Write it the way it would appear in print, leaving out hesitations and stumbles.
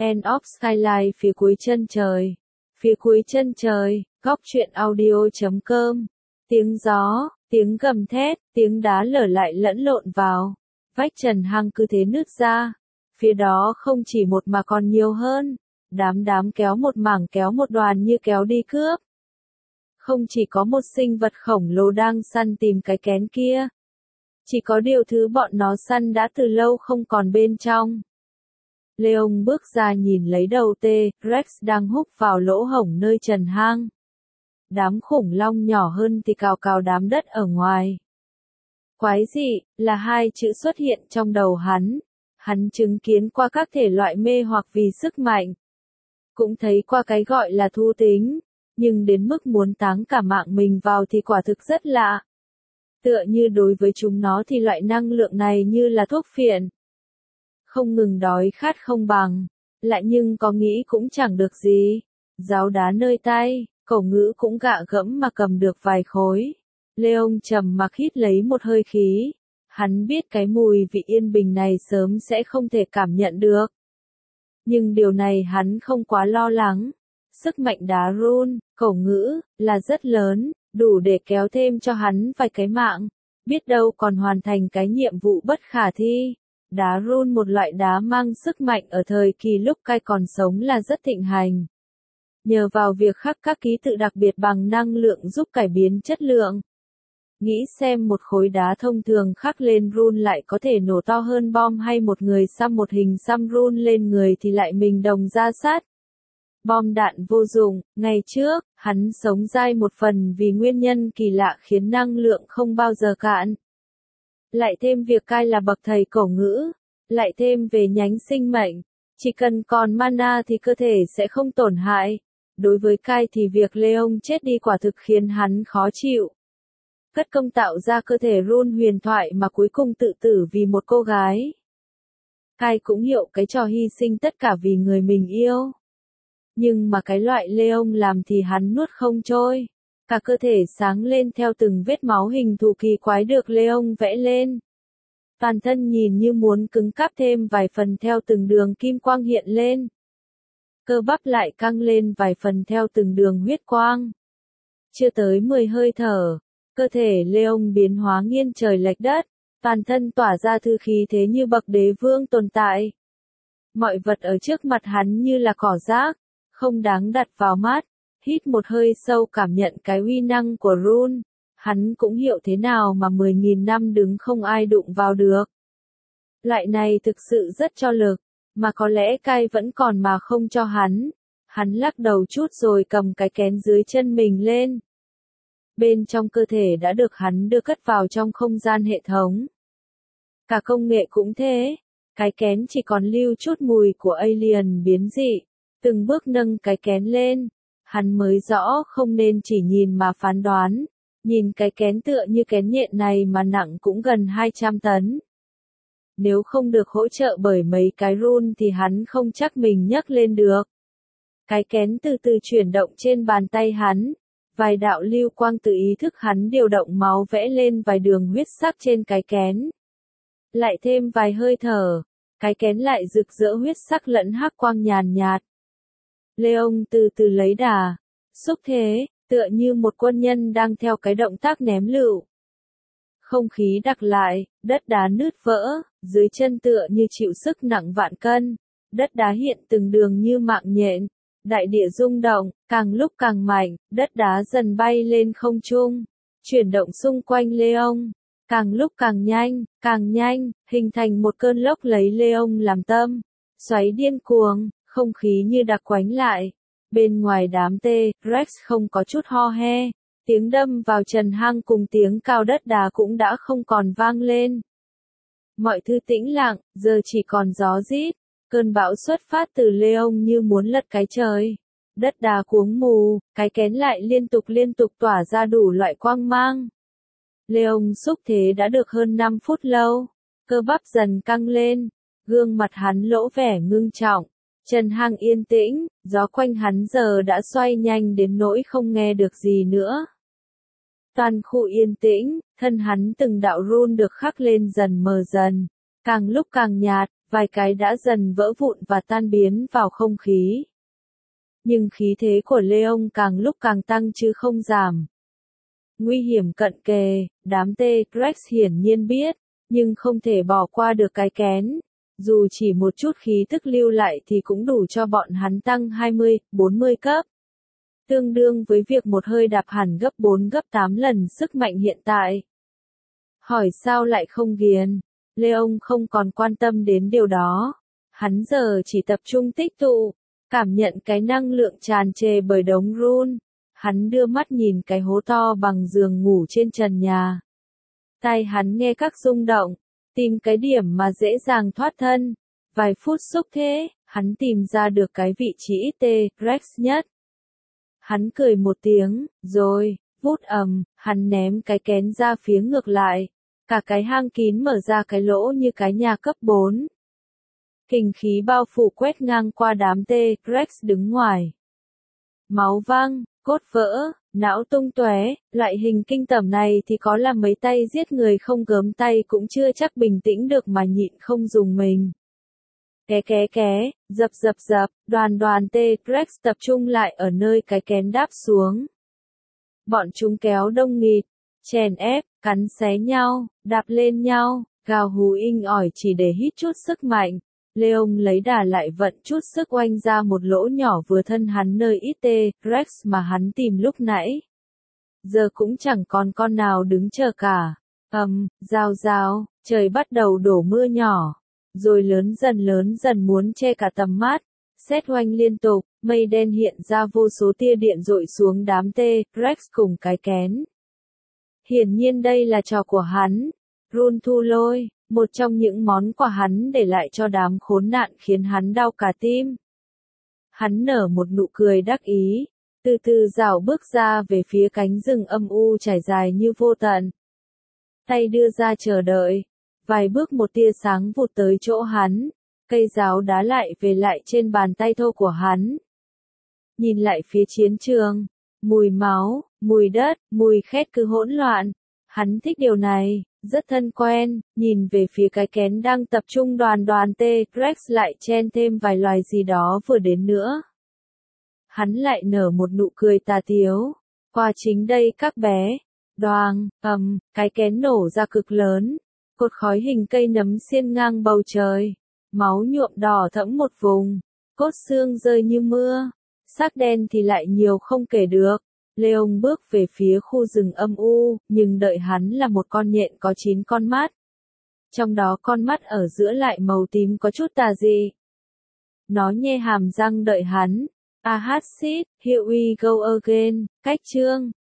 End of Skyline phía cuối chân trời. Phía cuối chân trời, góc truyện audio.com. Tiếng gió, tiếng gầm thét, tiếng đá lở lại lẫn lộn vào. Vách trần hang cứ thế nứt ra. Phía đó không chỉ một mà còn nhiều hơn. Đám kéo một mảng kéo một đoàn như kéo đi cướp. Không chỉ có một sinh vật khổng lồ đang săn tìm cái kén kia. Chỉ có điều thứ bọn nó săn đã từ lâu không còn bên trong. Leon bước ra nhìn lấy đầu T-Rex đang húc vào lỗ hổng nơi trần hang. Đám khủng long nhỏ hơn thì cào cào đám đất ở ngoài. Quái dị, là hai chữ xuất hiện trong đầu hắn. Hắn chứng kiến qua các thể loại mê hoặc vì sức mạnh. Cũng thấy qua cái gọi là thú tính. Nhưng đến mức muốn táng cả mạng mình vào thì quả thực rất lạ. Tựa như đối với chúng nó thì loại năng lượng này như là thuốc phiện. Không ngừng đói khát không bằng, lại nhưng có nghĩ cũng chẳng được gì. Giáo đá nơi tay, cổ ngữ cũng gạ gẫm mà cầm được vài khối. Leon trầm mặc hít lấy một hơi khí. Hắn biết cái mùi vị yên bình này sớm sẽ không thể cảm nhận được. Nhưng điều này hắn không quá lo lắng. Sức mạnh đá run, cổ ngữ, là rất lớn, đủ để kéo thêm cho hắn vài cái mạng. Biết đâu còn hoàn thành cái nhiệm vụ bất khả thi. Đá run một loại đá mang sức mạnh ở thời kỳ lúc Kai còn sống là rất thịnh hành. Nhờ vào việc khắc các ký tự đặc biệt bằng năng lượng giúp cải biến chất lượng. Nghĩ xem một khối đá thông thường khắc lên run lại có thể nổ to hơn bom hay một người xăm một hình xăm run lên người thì lại mình đồng ra sát. Bom đạn vô dụng, ngày trước, hắn sống dai một phần vì nguyên nhân kỳ lạ khiến năng lượng không bao giờ cạn. Lại thêm việc Kai là bậc thầy cổ ngữ, lại thêm về nhánh sinh mệnh, chỉ cần còn mana thì cơ thể sẽ không tổn hại. Đối với Kai thì việc Leon chết đi quả thực khiến hắn khó chịu. Cất công tạo ra cơ thể run huyền thoại mà cuối cùng tự tử vì một cô gái. Kai cũng hiểu cái trò hy sinh tất cả vì người mình yêu. Nhưng mà cái loại Leon làm thì hắn nuốt không trôi. Cả cơ thể sáng lên theo từng vết máu hình thù kỳ quái được Leon vẽ lên. Toàn thân nhìn như muốn cứng cáp thêm vài phần theo từng đường kim quang hiện lên. Cơ bắp lại căng lên vài phần theo từng đường huyết quang. Chưa tới 10 hơi thở, cơ thể Leon biến hóa nghiêng trời lệch đất, toàn thân tỏa ra thư khí thế như bậc đế vương tồn tại. Mọi vật ở trước mặt hắn như là cỏ rác, không đáng đặt vào mắt. Hít một hơi sâu cảm nhận cái uy năng của run. Hắn cũng hiểu thế nào mà 10.000 năm đứng không ai đụng vào được. Loại này thực sự rất cho lực, mà có lẽ Kai vẫn còn mà không cho hắn. Hắn lắc đầu chút rồi cầm cái kén dưới chân mình lên. Bên trong cơ thể đã được hắn đưa cất vào trong không gian hệ thống. Cả công nghệ cũng thế. Cái kén chỉ còn lưu chút mùi của alien biến dị. Từng bước nâng cái kén lên. Hắn mới rõ không nên chỉ nhìn mà phán đoán. Nhìn cái kén tựa như kén nhện này mà nặng cũng gần 200 tấn. Nếu không được hỗ trợ bởi mấy cái run thì hắn không chắc mình nhấc lên được. Cái kén từ từ chuyển động trên bàn tay hắn. Vài đạo lưu quang tự ý thức hắn điều động máu vẽ lên vài đường huyết sắc trên cái kén. Lại thêm vài hơi thở. Cái kén lại rực rỡ huyết sắc lẫn hắc quang nhàn nhạt. Leon từ từ lấy đà, xúc thế, tựa như một quân nhân đang theo cái động tác ném lựu. Không khí đặc lại, đất đá nứt vỡ, dưới chân tựa như chịu sức nặng vạn cân, đất đá hiện từng đường như mạng nhện, đại địa rung động, càng lúc càng mạnh, đất đá dần bay lên không trung, chuyển động xung quanh Leon, càng lúc càng nhanh, hình thành một cơn lốc lấy Leon làm tâm, xoáy điên cuồng. Không khí như đặc quánh lại. Bên ngoài đám T-Rex không có chút ho he. Tiếng đâm vào trần hang cùng tiếng cao đất đá cũng đã không còn vang lên. Mọi thứ tĩnh lặng, giờ chỉ còn gió rít. Cơn bão xuất phát từ Leon như muốn lật cái trời. Đất đá cuống mù, cái kén lại liên tục tỏa ra đủ loại quang mang. Leon xúc thế đã được hơn 5 phút lâu. Cơ bắp dần căng lên. Gương mặt hắn lỗ vẻ ngưng trọng. Trần hang yên tĩnh, gió quanh hắn giờ đã xoay nhanh đến nỗi không nghe được gì nữa. Toàn khu yên tĩnh, thân hắn từng đạo run được khắc lên dần mờ dần, càng lúc càng nhạt, vài cái đã dần vỡ vụn và tan biến vào không khí. Nhưng khí thế của Leon càng lúc càng tăng chứ không giảm. Nguy hiểm cận kề, đám T-Rex hiển nhiên biết, nhưng không thể bỏ qua được cái kén. Dù chỉ một chút khí tức lưu lại thì cũng đủ cho bọn hắn tăng 20, 40 cấp. Tương đương với việc một hơi đạp hẳn gấp 4 gấp 8 lần sức mạnh hiện tại. Hỏi sao lại không ghiền? Leon không còn quan tâm đến điều đó. Hắn giờ chỉ tập trung tích tụ, cảm nhận cái năng lượng tràn trề bởi đống run. Hắn đưa mắt nhìn cái hố to bằng giường ngủ trên trần nhà. Tai hắn nghe các rung động, tìm cái điểm mà dễ dàng thoát thân. Vài phút xúc thế, hắn tìm ra được cái vị trí T-Rex nhất. Hắn cười một tiếng, rồi, vút ầm, hắn ném cái kén ra phía ngược lại. Cả cái hang kín mở ra cái lỗ như cái nhà cấp 4. Kình khí bao phủ quét ngang qua đám T-Rex đứng ngoài. Máu văng, cốt vỡ, não tung tóe, loại hình kinh tởm này thì có là mấy tay giết người không gớm tay cũng chưa chắc bình tĩnh được mà nhịn không dùng mình. Ké, dập, đoàn T-Rex tập trung lại ở nơi cái kén đáp xuống. Bọn chúng kéo đông nghịt, chèn ép, cắn xé nhau, đạp lên nhau, gào hú inh ỏi chỉ để hít chút sức mạnh. Leon lấy đà lại vận chút sức oanh ra một lỗ nhỏ vừa thân hắn nơi ít T-Rex mà hắn tìm lúc nãy. Giờ cũng chẳng còn con nào đứng chờ cả. Rào, trời bắt đầu đổ mưa nhỏ. Rồi lớn dần muốn che cả tầm mắt. Sét oanh liên tục, mây đen hiện ra vô số tia điện dội xuống đám T-Rex cùng cái kén. Hiển nhiên đây là trò của hắn. Run thu lôi, một trong những món quà hắn để lại cho đám khốn nạn khiến hắn đau cả tim. Hắn nở một nụ cười đắc ý, từ từ dạo bước ra về phía cánh rừng âm u trải dài như vô tận. Tay đưa ra chờ đợi, vài bước một tia sáng vụt tới chỗ hắn, cây giáo đá lại về lại trên bàn tay thô của hắn. Nhìn lại phía chiến trường, mùi máu, mùi đất, mùi khét cứ hỗn loạn. Hắn thích điều này, rất thân quen, nhìn về phía cái kén đang tập trung đoàn T-Rex lại chen thêm vài loài gì đó vừa đến nữa. Hắn lại nở một nụ cười tà tiếu. Qua chính đây các bé. Đoàng, cái kén nổ ra cực lớn. Cột khói hình cây nấm xiên ngang bầu trời. Máu nhuộm đỏ thẫm một vùng. Cốt xương rơi như mưa. Xác đen thì lại nhiều không kể được. Leon bước về phía khu rừng âm u, nhưng đợi hắn là một con nhện có 9 con mắt. Trong đó con mắt ở giữa lại màu tím có chút tà dị. Nó nhe hàm răng đợi hắn. Ahassit, here we go again, cách chương.